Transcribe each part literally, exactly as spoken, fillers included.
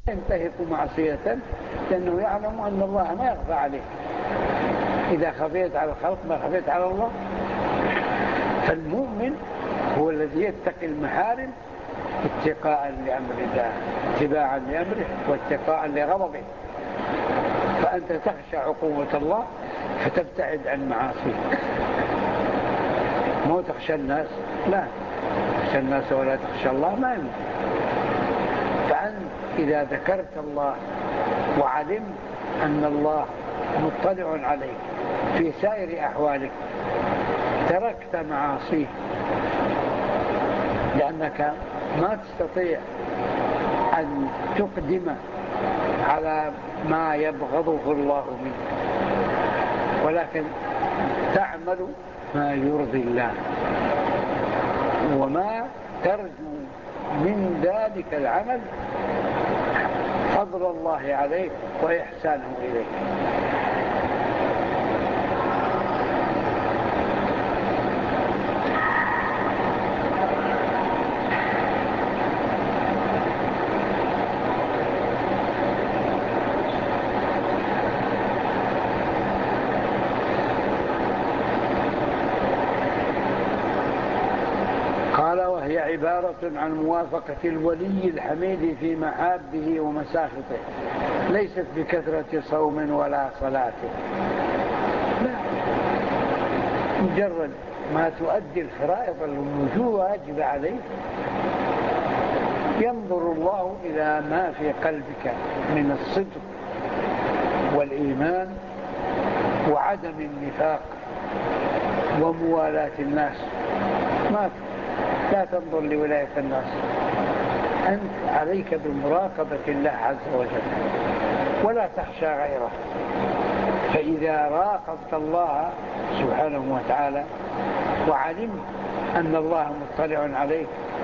ينتهك معصية لأنه يعلم أن الله ما يخفى عليه. إذا خفيت على الخلق ما خفيت على الله. فالمؤمن هو الذي يتقي المحارم اتقاء لأمر الله، اتباعا لأمره واتقاء لغضبه. فأنت تخشى عقوبة الله فتبتعد عن معاصيه. مو تخشى الناس، لا تخشى الناس ولا تخشى الله، ما يمكن. فأنت إذا ذكرت الله وعلمت أن الله مطلع عليك في سائر أحوالك تركت معاصيه، لأنك ما تستطيع أن تقدم على ما يبغضه الله منك، ولكن تعمل ما يرضي الله، وما ترجو من ذلك العمل فضل الله عليك وإحسانه إليك. وهي عبارة عن موافقة الولي الحميد في محابه ومساخطه، ليست بكثرة صوم ولا صلاة، لا، مجرد ما تؤدي الفرائض الواجب عليك ينظر الله إلى ما في قلبك من الصدق والإيمان وعدم النفاق وموالاة الناس. ما لا تنظر لولاية الناس، أنت عليك بمراقبة الله عز وجل ولا تخشى غيره. فإذا راقبت الله سبحانه وتعالى وعلمت أن الله مطلع عليك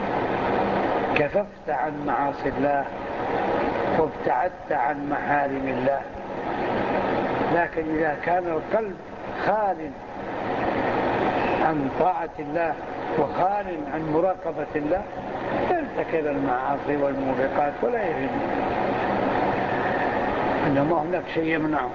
كففت عن معاصي الله وابتعدت عن محارم الله. لكن إذا كان القلب خال عن طاعة الله وخال عن مراقبة الله يرتكب المعاصي والموبقات ولا يهم، إنما هناك شيء يمنعه.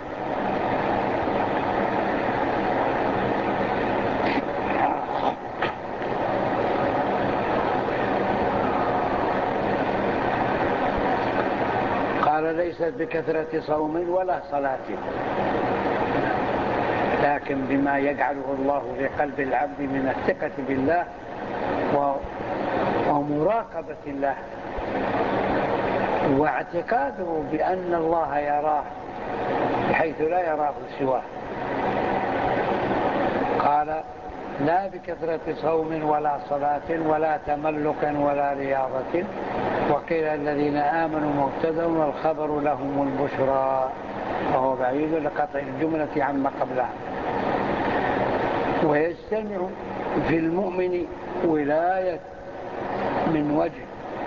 قال ليست بكثرة صوم ولا صلاة، لكن بما يجعله الله في قلب العبد من الثقة بالله ومراقبة الله واعتقاده بأن الله يراه بحيث لا يراه سواه. قال لا بكثرة صوم ولا صلاة ولا تملك ولا رياضة. وقيل الذين آمنوا مبتدأ والخبر لهم البشرى، وهو بعيد لقطع الجملة عما قبلها. ويجتمع في المؤمن ولاية من وجه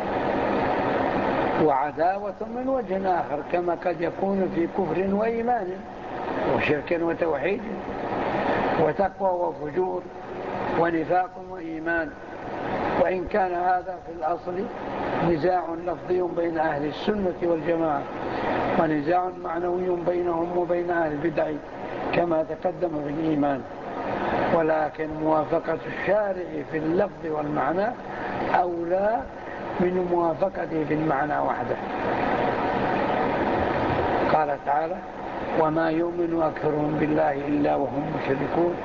وعداوة من وجه آخر، كما قد يكون في كفر وإيمان وشرك وتوحيد وتقوى وفجور ونفاق وإيمان. وإن كان هذا في الأصل نزاع لفظي بين أهل السنة والجماعة ونزاع معنوي بينهم وبين أهل البدع كما تقدم في الإيمان، ولكن موافقة الشارع في اللفظ والمعنى أولى من موافقته في المعنى وحده. قال تعالى وما يؤمن أكثرهم بالله إلا وهم مشركون.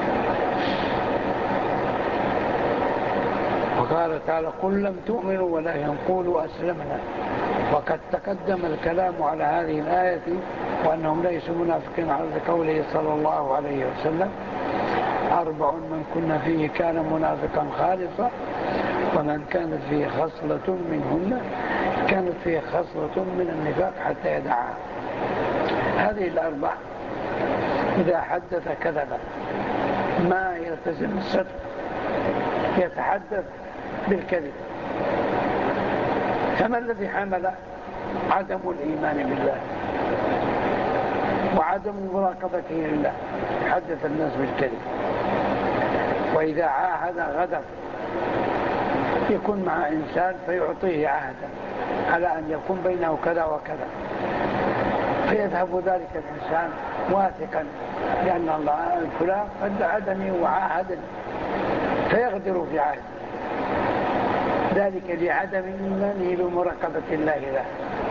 وقال تعالى قل لم تؤمنوا ولكن قولوا أسلمنا. وقد تقدم الكلام على هذه الآية وأنهم ليسوا منافقين على قوله صلى الله عليه وسلم أربع من كنا فيه كان منافقا خالصا ومن كانت فيه خصلة منهن كانت فيه خصلة من النفاق حتى يدعها. هذه الأربع إذا حدث كذب، ما يلتزم الصدق، يتحدث بالكذب. فما الذي حمل عدم الإيمان بالله وعدم مراقبته لله؟ حدث الناس بالكذب، وإذا عاهد غدر، يكون مع إنسان فيعطيه عهدا على أن يكون بينه كذا وكذا، فيذهب ذلك الإنسان واثقا لأن الله فلان قد عدني وعاهدني فيغدر في عهده، ذلك لعدم إيمانه بمراقبة الله له.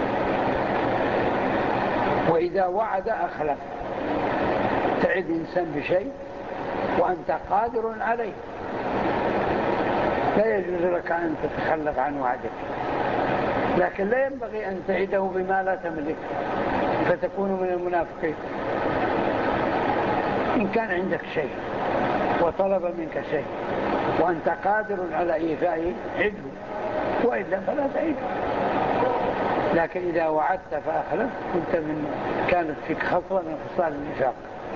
وإذا وعد أخلف، تعد إنسان بشيء وأنت قادر عليه، لا يجوز لك أن تتخلف عن وعدك، لكن لا ينبغي أن تعده بما لا تملك فتكون من المنافقين. إن كان عندك شيء وطلب منك شيء وأنت قادر على إيفائه عده، وإلا فلا تعده. لكن إذا وعدت فأخلف كنت من كانت فيك خصلة من خصال النفاق.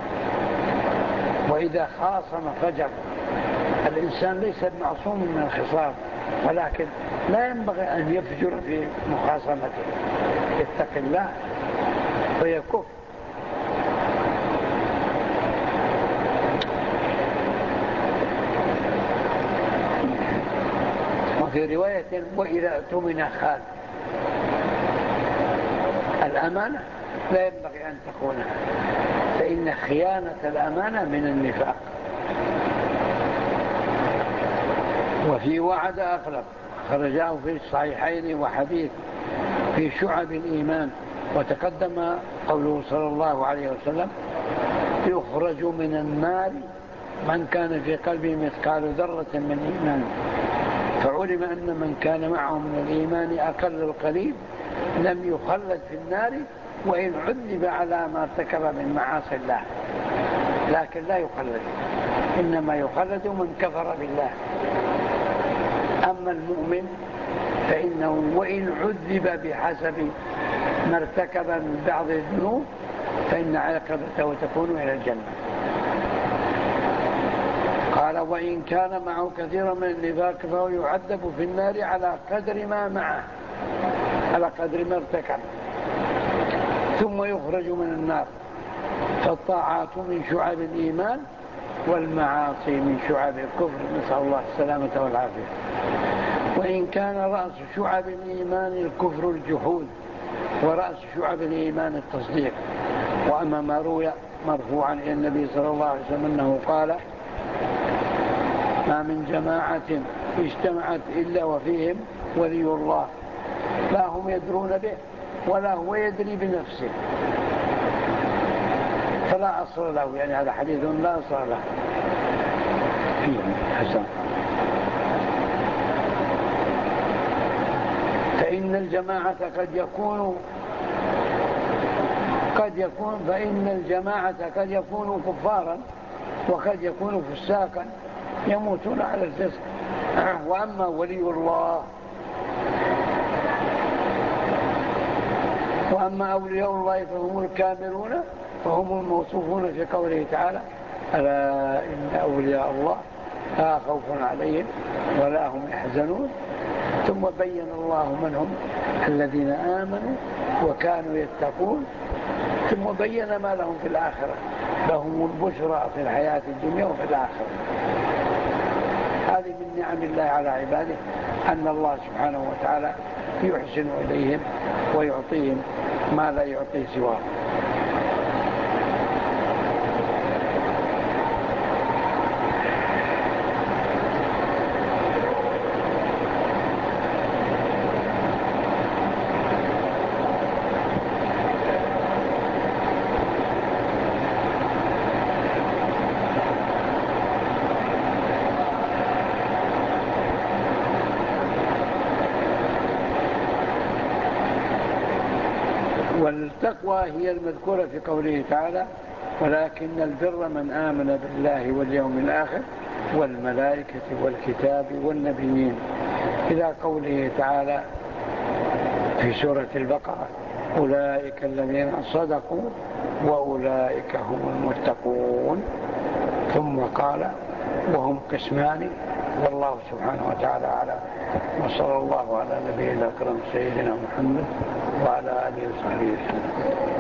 وإذا خاصم فجر، الإنسان ليس معصوم من الخصام، ولكن لا ينبغي أن يفجر في مخاصمته، يتق الله ويكف. وفي رواية وإذا اؤتمن خان، الأمانة لا ينبغي أن تخونها، فإن خيانة الأمانة من النفاق. وفي وعد أخلف، خرجاه في الصحيحين وحديث في شعب الإيمان، وتقدم قوله صلى الله عليه وسلم يخرج من النار من كان في قلبه مثقال ذرة من إيمان، فعلم أن من كان معه من الإيمان أقل القليل لم يخلد في النار وإن عذب على ما ارتكب من معاصي الله، لكن لا يخلد، إنما يخلد من كفر بالله. أما المؤمن فإنه وإن عذب بحسب ما ارتكب من بعض الذنوب فإن عاقبته تكون إلى الجنة. قال وإن كان معه كثير من النفاق فهو يعذب في النار على قدر ما معه، على قدر ما ارتكب، ثم يخرج من النار. فالطاعات من شعب الإيمان والمعاصي من شعب الكفر، نسأل الله السلامة والعافية. وإن كان رأس شعب الإيمان الكفر الجحود، ورأس شعب الإيمان التصديق. وأما ما روي مرفوعا إلى النبي صلى الله عليه وسلم أنه قال ما من جماعة اجتمعت إلا وفيهم ولي الله لا هم يدرون به ولا هو يدري بنفسه فلا أصل له، يعني هذا حديث لا أصل له فيه. حسن. فإن الجماعة قد يكون قد يكون فإن الجماعة قد يكونوا كفارا وقد يكونوا فساقا يموتون على الفسق. وأما ولي الله وأما أولياء الله فهم الكاملون، فهم الموصوفون في قوله تعالى ألا إن أولياء الله لا خوف عليهم ولا هم يحزنون. ثم بين الله من هم الذين آمنوا وكانوا يتقون، ثم بين ما لهم في الآخرة، لهم البشرى في الحياة الدنيا وفي الآخرة. هذه من نعم الله على عباده أن الله سبحانه وتعالى يحسن إليهم ويعطيهم ما لا يعطي سواه. والتقوى هي المذكورة في قوله تعالى ولكن البر من آمن بالله واليوم الآخر والملائكة والكتاب والنبيين، إلى قوله تعالى في سورة البقرة أولئك الذين صدقوا وأولئك هم المتقون. ثم قال وهم قسمان والله سبحانه وتعالى أعلم. وصلى الله على نبينا الأكرم سيدنا محمد وعلى آله وصحبه وسلم.